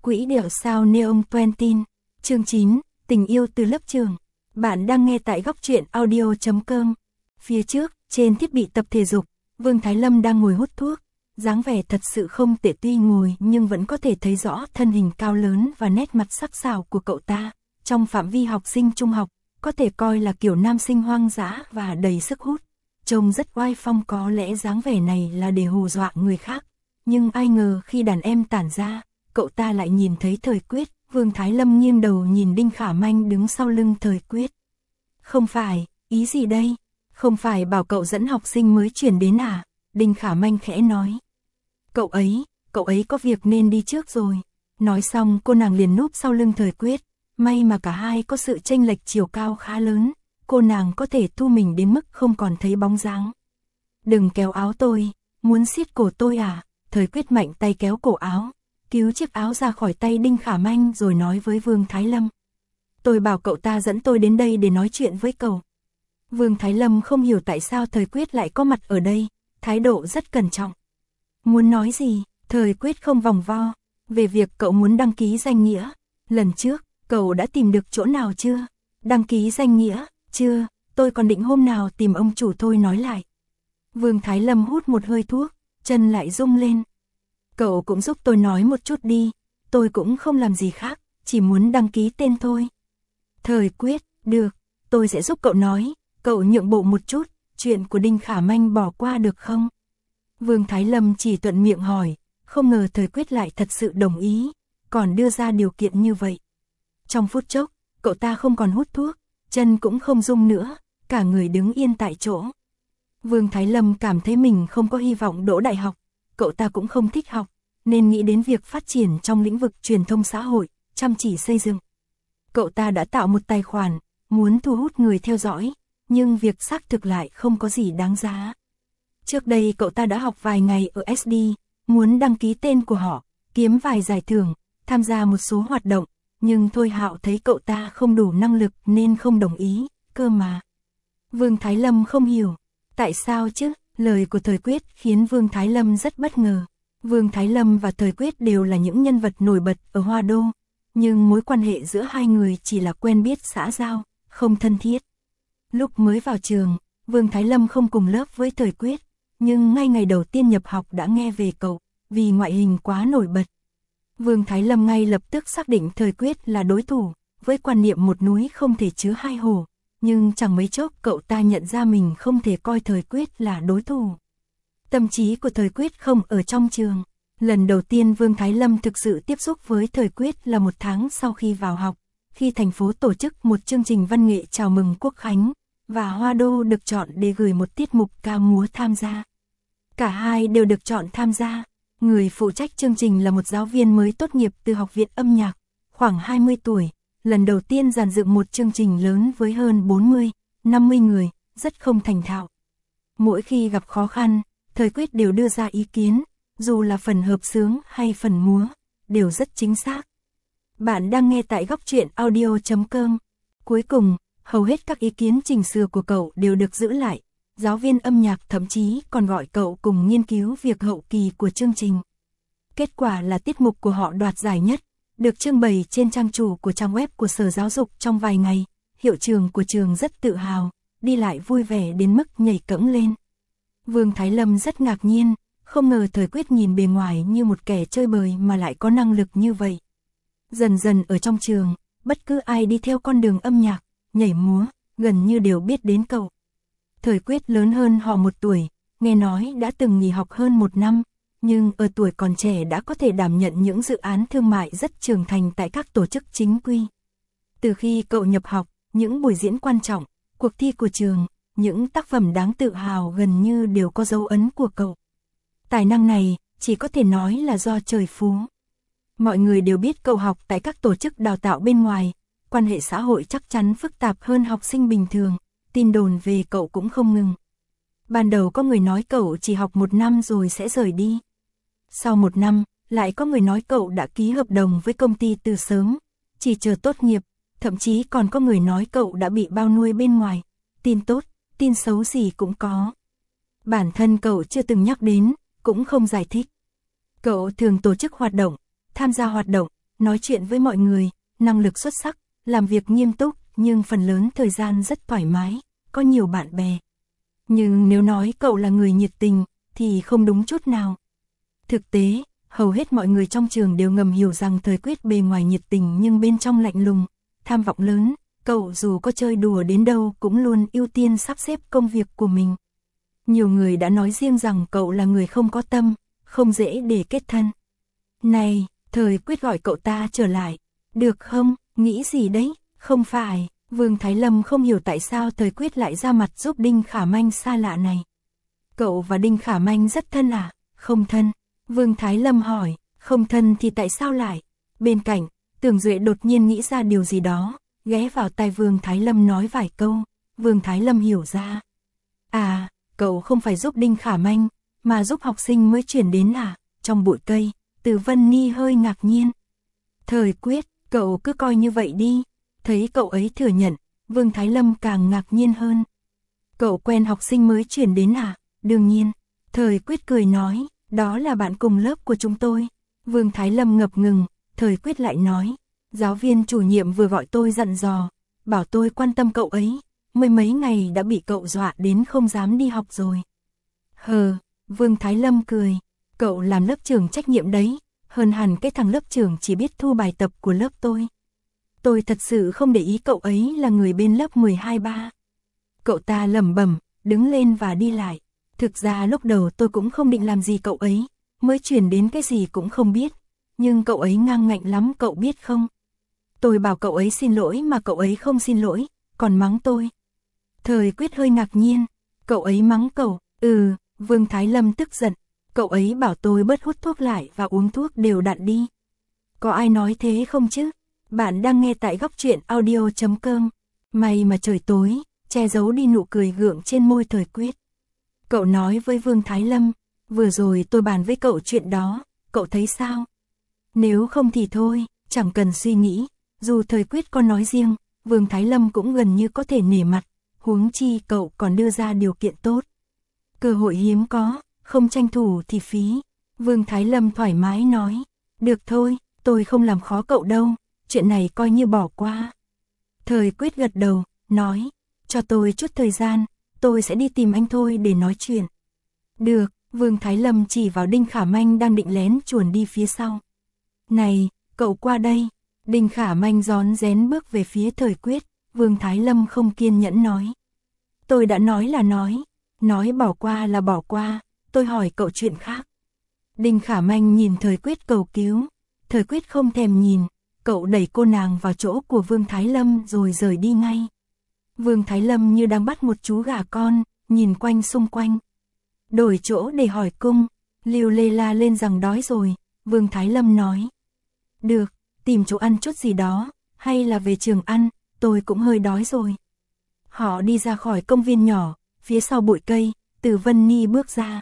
Quỹ đạo sao Neon Twentin, chương 9, tình yêu từ lớp trường. Bạn đang nghe tại góc truyện audio.com. Phía trước, trên thiết bị tập thể dục, Vương Thái Lâm đang ngồi hút thuốc. Dáng vẻ thật sự không tệ, tuy ngồi nhưng vẫn có thể thấy rõ thân hình cao lớn và nét mặt sắc sảo của cậu ta. Trong phạm vi học sinh trung học, có thể coi là kiểu nam sinh hoang dã và đầy sức hút. Trông rất oai phong, có lẽ dáng vẻ này là để hù dọa người khác. Nhưng ai ngờ khi đàn em tản ra, cậu ta lại nhìn thấy Thời Quyết. Vương Thái Lâm nghiêng đầu nhìn Đinh Khả Manh đứng sau lưng Thời Quyết. Không phải, ý gì đây? Không phải bảo cậu dẫn học sinh mới chuyển đến à? Đinh Khả Manh khẽ nói. Cậu ấy có việc nên đi trước rồi. Nói xong cô nàng liền núp sau lưng Thời Quyết. May mà cả hai có sự chênh lệch chiều cao khá lớn. Cô nàng có thể thu mình đến mức không còn thấy bóng dáng. Đừng kéo áo tôi, muốn siết cổ tôi à? Thời Quyết mạnh tay kéo cổ áo, cứu chiếc áo ra khỏi tay Đinh Khả Manh rồi nói với Vương Thái Lâm. Tôi bảo cậu ta dẫn tôi đến đây để nói chuyện với cậu. Vương Thái Lâm không hiểu tại sao Thời Quyết lại có mặt ở đây, thái độ rất cẩn trọng. Muốn nói gì? Thời Quyết không vòng vo. Về việc cậu muốn đăng ký danh nghĩa. Lần trước, cậu đã tìm được chỗ nào chưa? Đăng ký danh nghĩa? Chưa, tôi còn định hôm nào tìm ông chủ thôi nói lại. Vương Thái Lâm hút một hơi thuốc, chân lại rung lên. Cậu cũng giúp tôi nói một chút đi, tôi cũng không làm gì khác, chỉ muốn đăng ký tên thôi. Thời Quyết, được, tôi sẽ giúp cậu nói, cậu nhượng bộ một chút, chuyện của Đinh Khả Manh bỏ qua được không? Vương Thái Lâm chỉ thuận miệng hỏi, không ngờ Thời Quyết lại thật sự đồng ý, còn đưa ra điều kiện như vậy. Trong phút chốc, cậu ta không còn hút thuốc, chân cũng không rung nữa, cả người đứng yên tại chỗ. Vương Thái Lâm cảm thấy mình không có hy vọng đỗ đại học, cậu ta cũng không thích học, nên nghĩ đến việc phát triển trong lĩnh vực truyền thông xã hội, chăm chỉ xây dựng. Cậu ta đã tạo một tài khoản, muốn thu hút người theo dõi, nhưng việc xác thực lại không có gì đáng giá. Trước đây cậu ta đã học vài ngày ở SD, muốn đăng ký tên của họ, kiếm vài giải thưởng, tham gia một số hoạt động, nhưng Thôi Hạo thấy cậu ta không đủ năng lực nên không đồng ý, cơ mà. Vương Thái Lâm không hiểu, tại sao chứ? Lời của Thời Quyết khiến Vương Thái Lâm rất bất ngờ. Vương Thái Lâm và Thời Quyết đều là những nhân vật nổi bật ở Hoa Đô, nhưng mối quan hệ giữa hai người chỉ là quen biết xã giao, không thân thiết. Lúc mới vào trường, Vương Thái Lâm không cùng lớp với Thời Quyết, nhưng ngay ngày đầu tiên nhập học đã nghe về cậu, vì ngoại hình quá nổi bật. Vương Thái Lâm ngay lập tức xác định Thời Quyết là đối thủ, với quan niệm một núi không thể chứa hai hổ. Nhưng chẳng mấy chốc cậu ta nhận ra mình không thể coi Thời Quyết là đối thủ. Tâm trí của Thời Quyết không ở trong trường. Lần đầu tiên Vương Thái Lâm thực sự tiếp xúc với Thời Quyết là một tháng sau khi vào học, khi thành phố tổ chức một chương trình văn nghệ chào mừng Quốc khánh, và Hoa Đô được chọn để gửi một tiết mục ca múa tham gia. Cả hai đều được chọn tham gia. Người phụ trách chương trình là một giáo viên mới tốt nghiệp từ Học viện âm nhạc, khoảng 20 tuổi. Lần đầu tiên dàn dựng một chương trình lớn với hơn 40, 50 người, rất không thành thạo. Mỗi khi gặp khó khăn, Thời Quyết đều đưa ra ý kiến, dù là phần hợp xướng hay phần múa, đều rất chính xác. Bạn đang nghe tại góc truyện audio.com. Cuối cùng, hầu hết các ý kiến chỉnh sửa của cậu đều được giữ lại. Giáo viên âm nhạc thậm chí còn gọi cậu cùng nghiên cứu việc hậu kỳ của chương trình. Kết quả là tiết mục của họ đoạt giải nhất, được trưng bày trên trang chủ của trang web của Sở Giáo dục trong vài ngày. Hiệu trưởng của trường rất tự hào, đi lại vui vẻ đến mức nhảy cẫng lên. Vương Thái Lâm rất ngạc nhiên, không ngờ Thời Quyết nhìn bề ngoài như một kẻ chơi bời mà lại có năng lực như vậy. Dần dần ở trong trường, bất cứ ai đi theo con đường âm nhạc, nhảy múa, gần như đều biết đến cậu. Thời Quyết lớn hơn họ một tuổi, nghe nói đã từng nghỉ học hơn một năm, nhưng ở tuổi còn trẻ đã có thể đảm nhận những dự án thương mại rất trưởng thành tại các tổ chức chính quy. Từ khi cậu nhập học, những buổi diễn quan trọng, cuộc thi của trường, những tác phẩm đáng tự hào gần như đều có dấu ấn của cậu. Tài năng này chỉ có thể nói là do trời phú. Mọi người đều biết cậu học tại các tổ chức đào tạo bên ngoài, quan hệ xã hội chắc chắn phức tạp hơn học sinh bình thường, tin đồn về cậu cũng không ngừng. Ban đầu có người nói cậu chỉ học một năm rồi sẽ rời đi. Sau một năm, lại có người nói cậu đã ký hợp đồng với công ty từ sớm, chỉ chờ tốt nghiệp, thậm chí còn có người nói cậu đã bị bao nuôi bên ngoài, tin tốt, tin xấu gì cũng có. Bản thân cậu chưa từng nhắc đến, cũng không giải thích. Cậu thường tổ chức hoạt động, tham gia hoạt động, nói chuyện với mọi người, năng lực xuất sắc, làm việc nghiêm túc, nhưng phần lớn thời gian rất thoải mái, có nhiều bạn bè. Nhưng nếu nói cậu là người nhiệt tình, thì không đúng chút nào. Thực tế, hầu hết mọi người trong trường đều ngầm hiểu rằng Thời Quyết bề ngoài nhiệt tình nhưng bên trong lạnh lùng, tham vọng lớn, cậu dù có chơi đùa đến đâu cũng luôn ưu tiên sắp xếp công việc của mình. Nhiều người đã nói riêng rằng cậu là người không có tâm, không dễ để kết thân. Này, Thời Quyết gọi cậu ta trở lại, được không, nghĩ gì đấy, không phải, Vương Thái Lâm không hiểu tại sao Thời Quyết lại ra mặt giúp Đinh Khả Manh xa lạ này. Cậu và Đinh Khả Manh rất thân à? Không thân. Vương Thái Lâm hỏi, không thân thì tại sao lại? Bên cạnh, Tưởng Duệ đột nhiên nghĩ ra điều gì đó, ghé vào tai Vương Thái Lâm nói vài câu, Vương Thái Lâm hiểu ra. À, cậu không phải giúp Đinh Khả Manh, mà giúp học sinh mới chuyển đến à? Trong bụi cây, Từ Vân Ni hơi ngạc nhiên. Thời Quyết, cậu cứ coi như vậy đi. Thấy cậu ấy thừa nhận, Vương Thái Lâm càng ngạc nhiên hơn. Cậu quen học sinh mới chuyển đến à? Đương nhiên. Thời Quyết cười nói, đó là bạn cùng lớp của chúng tôi. Vương Thái Lâm ngập ngừng, Thời Quyết lại nói, giáo viên chủ nhiệm vừa gọi tôi dặn dò, bảo tôi quan tâm cậu ấy, mấy ngày đã bị cậu dọa đến không dám đi học rồi. Hờ, Vương Thái Lâm cười, cậu làm lớp trưởng trách nhiệm đấy, hơn hẳn cái thằng lớp trưởng chỉ biết thu bài tập của lớp tôi. Tôi thật sự không để ý cậu ấy là người bên lớp 12-3. Cậu ta lẩm bẩm, đứng lên và đi lại. Thực ra lúc đầu tôi cũng không định làm gì cậu ấy, mới chuyển đến cái gì cũng không biết. Nhưng cậu ấy ngang ngạnh lắm cậu biết không? Tôi bảo cậu ấy xin lỗi mà cậu ấy không xin lỗi, còn mắng tôi. Thời Quyết hơi ngạc nhiên, cậu ấy mắng cậu, Vương Thái Lâm tức giận, cậu ấy bảo tôi bớt hút thuốc lại và uống thuốc đều đặn đi. Có ai nói thế không chứ? Bạn đang nghe tại góc truyện audio.com. May mà trời tối, che giấu đi nụ cười gượng trên môi Thời Quyết. Cậu nói với Vương Thái Lâm, vừa rồi tôi bàn với cậu chuyện đó, cậu thấy sao? Nếu không thì thôi, chẳng cần suy nghĩ, dù Thời Quyết có nói riêng, Vương Thái Lâm cũng gần như có thể nể mặt, huống chi cậu còn đưa ra điều kiện tốt. Cơ hội hiếm có, không tranh thủ thì phí. Vương Thái Lâm thoải mái nói, được thôi, tôi không làm khó cậu đâu, chuyện này coi như bỏ qua. Thời Quyết gật đầu, nói, cho tôi chút thời gian, tôi sẽ đi tìm anh thôi để nói chuyện. Được, Vương Thái Lâm chỉ vào Đinh Khả Manh đang định lén chuồn đi phía sau. Này, cậu qua đây. Đinh Khả Manh rón rén bước về phía Thời Quyết, Vương Thái Lâm không kiên nhẫn nói. Tôi đã nói là nói bỏ qua là bỏ qua, tôi hỏi cậu chuyện khác. Đinh Khả Manh nhìn Thời Quyết cầu cứu, Thời Quyết không thèm nhìn, cậu đẩy cô nàng vào chỗ của Vương Thái Lâm rồi rời đi ngay. Vương Thái Lâm như đang bắt một chú gà con, nhìn quanh xung quanh. Đổi chỗ để hỏi cung, Lưu Lê la lên rằng đói rồi, Vương Thái Lâm nói. Được, tìm chỗ ăn chút gì đó, hay là về trường ăn, tôi cũng hơi đói rồi. Họ đi ra khỏi công viên nhỏ, phía sau bụi cây, Từ Vân Ni bước ra.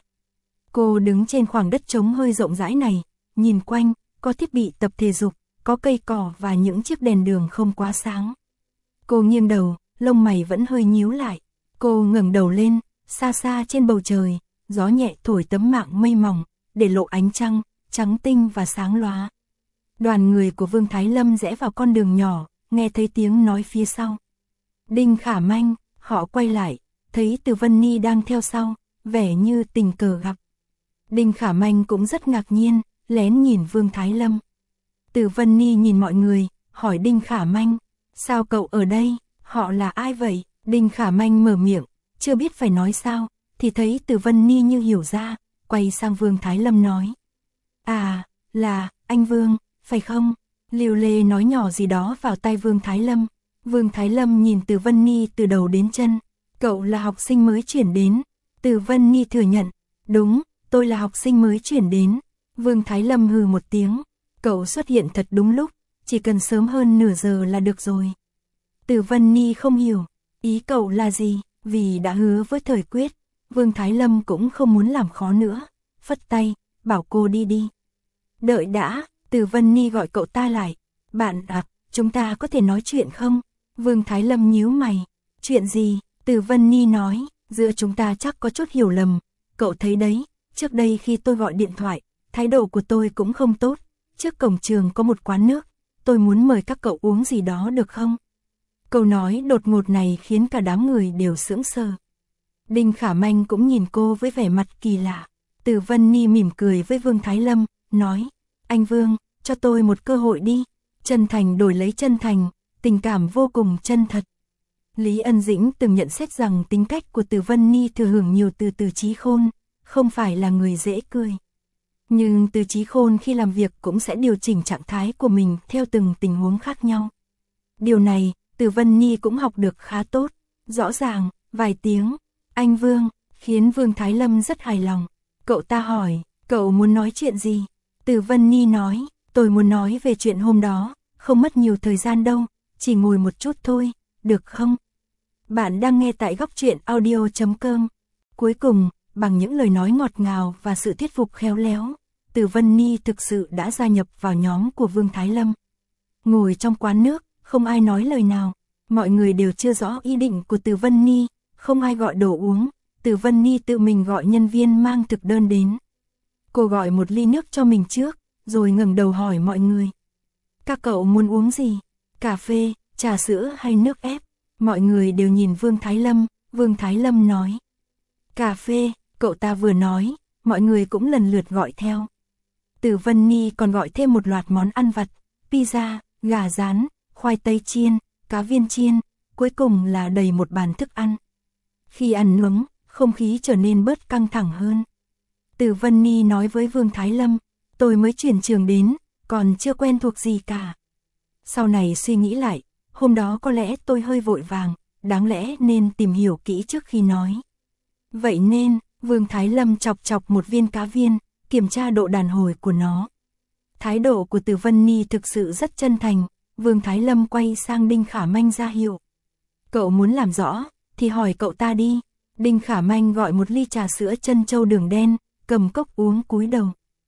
Cô đứng trên khoảng đất trống hơi rộng rãi này, nhìn quanh, có thiết bị tập thể dục, có cây cỏ và những chiếc đèn đường không quá sáng. Cô nghiêng đầu, lông mày vẫn hơi nhíu lại. Cô ngẩng đầu lên, xa xa trên bầu trời, gió nhẹ thổi tấm mạng mây mỏng, để lộ ánh trăng, trắng tinh và sáng lóa. Đoàn người của Vương Thái Lâm rẽ vào con đường nhỏ, nghe thấy tiếng nói phía sau. Đinh Khả Manh, họ quay lại, thấy Từ Vân Ni đang theo sau, vẻ như tình cờ gặp. Đinh Khả Manh cũng rất ngạc nhiên, lén nhìn Vương Thái Lâm. Từ Vân Ni nhìn mọi người, hỏi Đinh Khả Manh, sao cậu ở đây, họ là ai vậy? Đinh Khả Manh mở miệng, chưa biết phải nói sao, thì thấy Từ Vân Ni như hiểu ra, quay sang Vương Thái Lâm nói. À, là, anh Vương, phải không? Lưu Lê nói nhỏ gì đó vào tai Vương Thái Lâm. Vương Thái Lâm nhìn Từ Vân Ni từ đầu đến chân. Cậu là học sinh mới chuyển đến. Từ Vân Ni thừa nhận. Đúng, tôi là học sinh mới chuyển đến. Vương Thái Lâm hừ một tiếng. Cậu xuất hiện thật đúng lúc, chỉ cần sớm hơn nửa giờ là được rồi. Từ Vân Ni không hiểu, ý cậu là gì, vì đã hứa với Thời Quyết. Vương Thái Lâm cũng không muốn làm khó nữa. Phất tay, bảo cô đi đi. Đợi đã, Từ Vân Ni gọi cậu ta lại. Bạn à, chúng ta có thể nói chuyện không? Vương Thái Lâm nhíu mày. Chuyện gì? Từ Vân Ni nói, giữa chúng ta chắc có chút hiểu lầm. Cậu thấy đấy, trước đây khi tôi gọi điện thoại, thái độ của tôi cũng không tốt. Trước cổng trường có một quán nước, tôi muốn mời các cậu uống gì đó được không? Câu nói đột ngột này khiến cả đám người đều sững sờ. Đinh Khả Manh cũng nhìn cô với vẻ mặt kỳ lạ. Từ Vân Ni mỉm cười với Vương Thái Lâm, nói, anh Vương, cho tôi một cơ hội đi. Chân thành đổi lấy chân thành, tình cảm vô cùng chân thật. Lý Ân Dĩnh từng nhận xét rằng tính cách của Từ Vân Ni thừa hưởng nhiều từ Từ Chí Khôn, không phải là người dễ cười. Nhưng Từ Chí Khôn khi làm việc cũng sẽ điều chỉnh trạng thái của mình theo từng tình huống khác nhau. Điều này, Từ Vân Ni cũng học được khá tốt. Rõ ràng, vài tiếng, anh Vương, khiến Vương Thái Lâm rất hài lòng. Cậu ta hỏi, cậu muốn nói chuyện gì? Từ Vân Ni nói, tôi muốn nói về chuyện hôm đó, không mất nhiều thời gian đâu, chỉ ngồi một chút thôi, được không? Bạn đang nghe tại góc truyện audio.com. Cuối cùng, bằng những lời nói ngọt ngào và sự thuyết phục khéo léo, Từ Vân Ni thực sự đã gia nhập vào nhóm của Vương Thái Lâm. Ngồi trong quán nước, không ai nói lời nào, mọi người đều chưa rõ ý định của Từ Vân Ni, không ai gọi đồ uống, Từ Vân Ni tự mình gọi nhân viên mang thực đơn đến. Cô gọi một ly nước cho mình trước, rồi ngẩng đầu hỏi mọi người. Các cậu muốn uống gì? Cà phê, trà sữa hay nước ép? Mọi người đều nhìn Vương Thái Lâm nói. Cà phê, cậu ta vừa nói, mọi người cũng lần lượt gọi theo. Từ Vân Ni còn gọi thêm một loạt món ăn vặt, pizza, gà rán, khoai tây chiên, cá viên chiên, cuối cùng là đầy một bàn thức ăn. Khi ăn uống, không khí trở nên bớt căng thẳng hơn. Từ Vân Ni nói với Vương Thái Lâm, tôi mới chuyển trường đến, còn chưa quen thuộc gì cả. Sau này suy nghĩ lại, hôm đó có lẽ tôi hơi vội vàng, đáng lẽ nên tìm hiểu kỹ trước khi nói. Vậy nên, Vương Thái Lâm chọc chọc một viên cá viên, kiểm tra độ đàn hồi của nó. Thái độ của Từ Vân Ni thực sự rất chân thành, Vương Thái Lâm quay sang Đinh Khả Manh ra hiệu. Cậu muốn làm rõ, thì hỏi cậu ta đi. Đinh Khả Manh gọi một ly trà sữa trân châu đường đen, cầm cốc uống cúi đầu.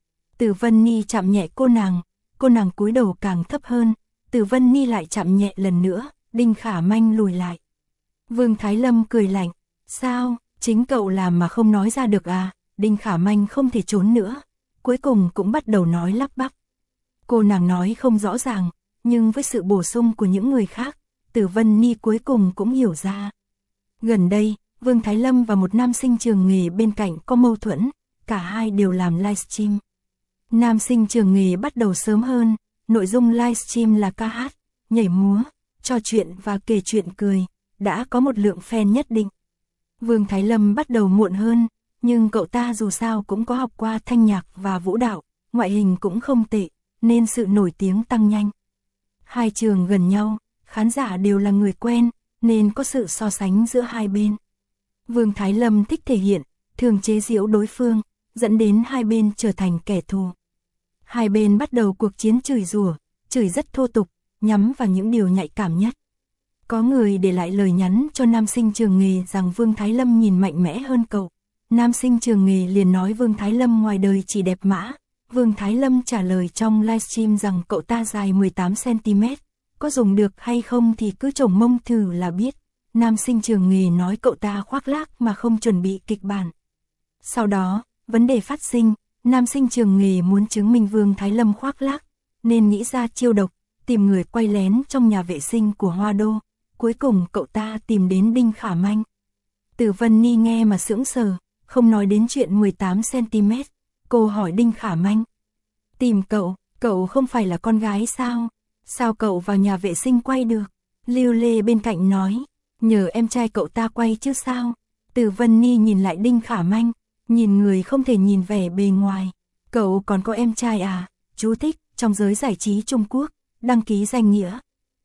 Từ Vân Ni chạm nhẹ cô nàng cúi đầu càng thấp hơn, Từ Vân Ni lại chạm nhẹ lần nữa, Đinh Khả Manh lùi lại. Vương Thái Lâm cười lạnh, sao, chính cậu làm mà không nói ra được à? Đinh Khả Manh không thể trốn nữa, cuối cùng cũng bắt đầu nói lắp bắp. Cô nàng nói không rõ ràng, nhưng với sự bổ sung của những người khác, Từ Vân Ni cuối cùng cũng hiểu ra. Gần đây, Vương Thái Lâm và một nam sinh trường nghề bên cạnh có mâu thuẫn, cả hai đều làm livestream. Nam sinh trường nghề bắt đầu sớm hơn, nội dung livestream là ca hát, nhảy múa, trò chuyện và kể chuyện cười, đã có một lượng fan nhất định. Vương Thái Lâm bắt đầu muộn hơn, nhưng cậu ta dù sao cũng có học qua thanh nhạc và vũ đạo, ngoại hình cũng không tệ, nên sự nổi tiếng tăng nhanh. Hai trường gần nhau, khán giả đều là người quen, nên có sự so sánh giữa hai bên. Vương Thái Lâm thích thể hiện, thường chế giễu đối phương, dẫn đến hai bên trở thành kẻ thù. Hai bên bắt đầu cuộc chiến chửi rủa, chửi rất thô tục, nhắm vào những điều nhạy cảm nhất. Có người để lại lời nhắn cho nam sinh trường nghề rằng Vương Thái Lâm nhìn mạnh mẽ hơn cậu. Nam sinh trường nghề liền nói Vương Thái Lâm ngoài đời chỉ đẹp mã. Vương Thái Lâm trả lời trong livestream rằng cậu ta dài 18cm, có dùng được hay không thì cứ chổng mông thử là biết. Nam sinh trường nghề nói cậu ta khoác lác mà không chuẩn bị kịch bản. Sau đó, vấn đề phát sinh, nam sinh trường nghề muốn chứng minh Vương Thái Lâm khoác lác, nên nghĩ ra chiêu độc, tìm người quay lén trong nhà vệ sinh của Hoa Đô. Cuối cùng cậu ta tìm đến Đinh Khả Manh. Từ Vân Ni nghe mà sững sờ, không nói đến chuyện 18cm. Cô hỏi Đinh Khả Manh. Tìm cậu không phải là con gái sao? Sao cậu vào nhà vệ sinh quay được? Lưu Lê bên cạnh nói, nhờ em trai cậu ta quay chứ sao? Từ Vân Ni nhìn lại Đinh Khả Manh, nhìn người không thể nhìn vẻ bề ngoài. Cậu còn có em trai à? Chú thích, trong giới giải trí Trung Quốc, đăng ký danh nghĩa.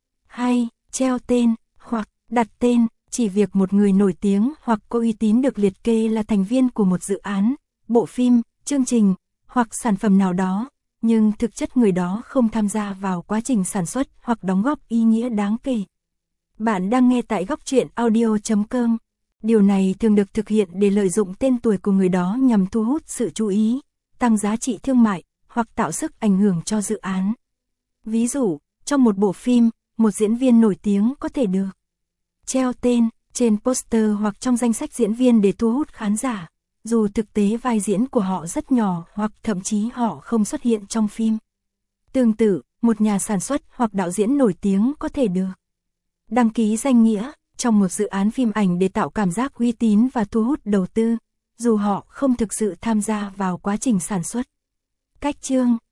Hay, treo tên, hoặc đặt tên, chỉ việc một người nổi tiếng hoặc có uy tín được liệt kê là thành viên của một dự án, bộ phim, chương trình, hoặc sản phẩm nào đó, nhưng thực chất người đó không tham gia vào quá trình sản xuất hoặc đóng góp ý nghĩa đáng kể. Bạn đang nghe tại góc truyện audio.com. Điều này thường được thực hiện để lợi dụng tên tuổi của người đó nhằm thu hút sự chú ý, tăng giá trị thương mại, hoặc tạo sức ảnh hưởng cho dự án. Ví dụ, trong một bộ phim, một diễn viên nổi tiếng có thể được treo tên trên poster hoặc trong danh sách diễn viên để thu hút khán giả, dù thực tế vai diễn của họ rất nhỏ hoặc thậm chí họ không xuất hiện trong phim. Tương tự, một nhà sản xuất hoặc đạo diễn nổi tiếng có thể được đăng ký danh nghĩa trong một dự án phim ảnh để tạo cảm giác uy tín và thu hút đầu tư, dù họ không thực sự tham gia vào quá trình sản xuất. Cách chương